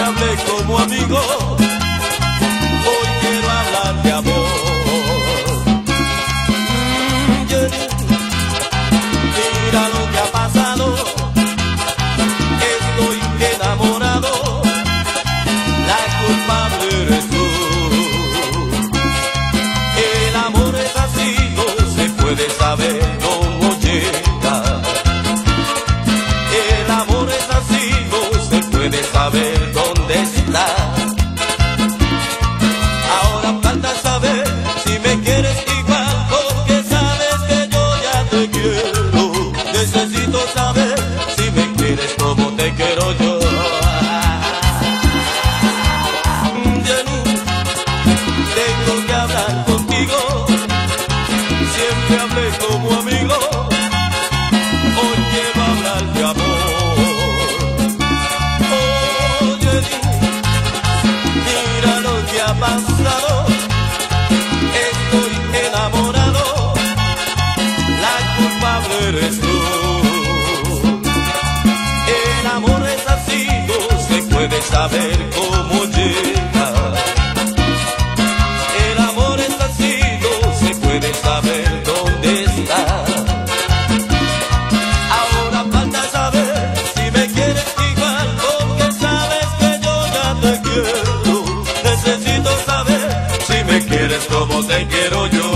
hablé como amigo, hoy quiero hablar de amor. Mira lo que ha pasado, estoy enamorado, la culpable eres tú. El amor es así, no se puede saber cómo llega. El amor es así, no se puede saber dónde está. Ahora falta saber si me quieres igual, porque sabes que yo ya te quiero. Necesito saber si me quieres como te quiero yo. Jenny, tengo que hablar contigo. Siempre hablé como amigo, hoy quiero hablar de amor. Oh, Jenny, mira lo que ha pasado, estoy enamorado, la culpable eres tú. El amor es así, no se puede saber cómo llega. El amor es así, no se puede saber dónde está. Ahora falta saber si me quieres igual, porque sabes que yo ya te quiero. Necesito saber si me quieres como te quiero yo.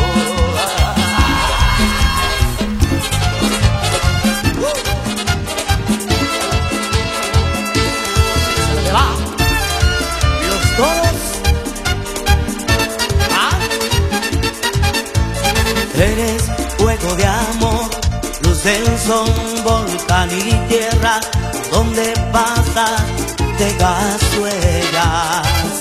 Se va. Los toros. Eres fuego de amor, luz del sol, volcán y tierra, donde pasas dejas huellas.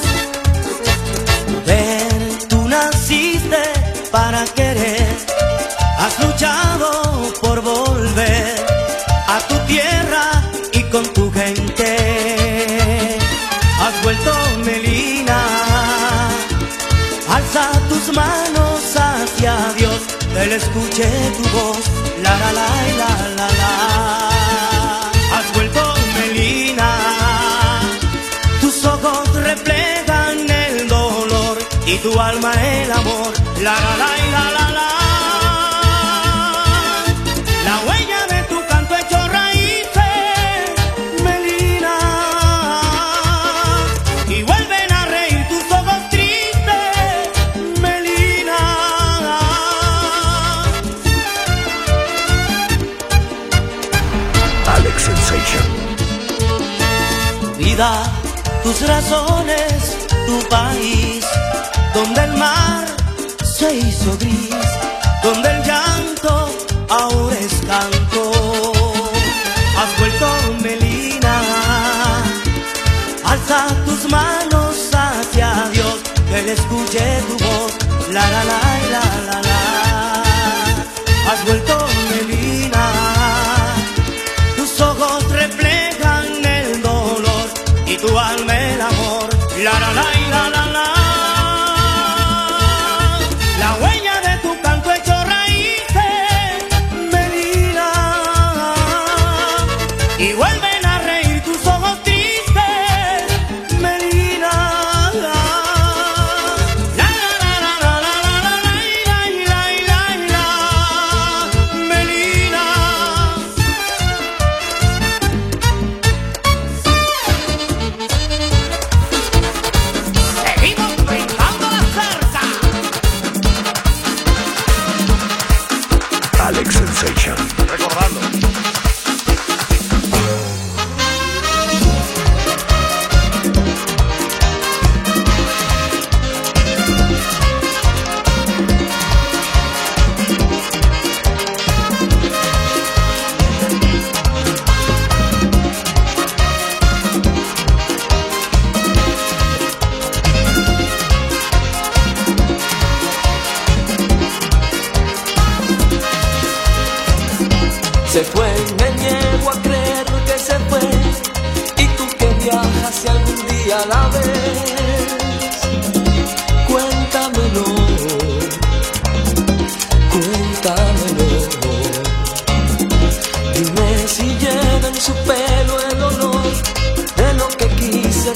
Mujer, tú naciste para querer, has luchado por volver a tu tierra y con tu gente. Has vuelto Melina, alza tus manos hacia Dios, que Él escuche tu voz, la la la la la la. Has vuelto Melina, tus ojos reflejan el dolor y tu alma el amor, la la la la la la. La huella de tu canto hecho raíces, Melina, y vuelven a reír tus ojos tristes, Melina. Alex Sensation. Tu vida, tus razones, tu país, donde el mar se hizo gris, donde el llanto ahora es canto. Has vuelto Melina, alza tus manos hacia Dios, que Él escuche tu voz, la la la la la la. Has vuelto Melina, tus ojos reflejan el dolor y tu alma el amor, la la la la la la. La huella de tu canto hecho raíces, Melina, y vuelven a reír tus ojos tristes, Melina. La la la la la la la la la la la, Melina. Seguimos brincando la cerca. Alex Sensation. Recordando. Se fue, me niego a creer que se fue, y tú que viajas si algún día la ves, cuéntamelo, cuéntamelo. Dime si lleva en su pelo el olor de lo que quise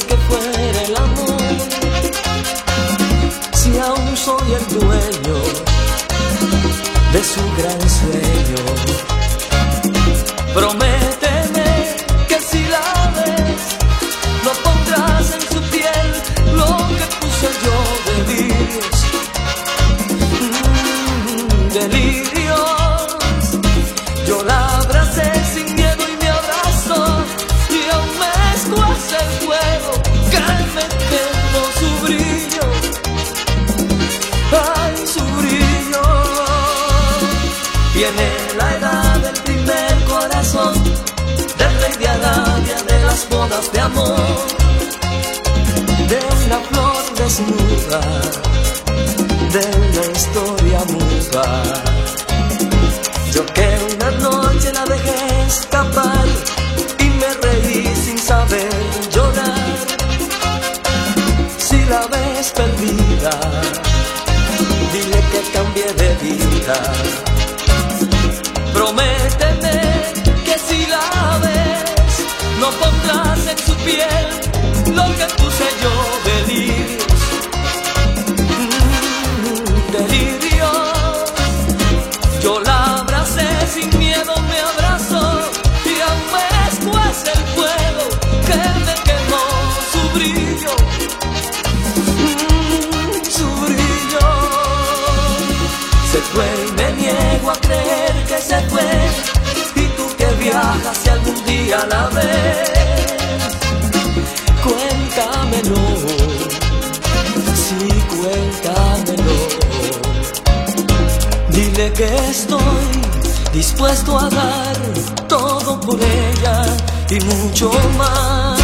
bodas de amor, de una flor desnuda, de una historia muda. Yo que una noche la dejé escapar y me reí sin saber llorar. Si la ves perdida, dile que cambié de vida. Prométeme que si la ves, no pondrás en su piel lo que puse yo, delirios, delirios. Yo la abracé sin miedo, me abrazó y aún me escuece el fuego que me quemó su brillo, su brillo. Se fue y me niego a creer que se fue. Y tú que viajas si algún día la ves, cuéntamelo, sí, cuéntamelo. Dile que estoy dispuesto a dar todo por ella y mucho más.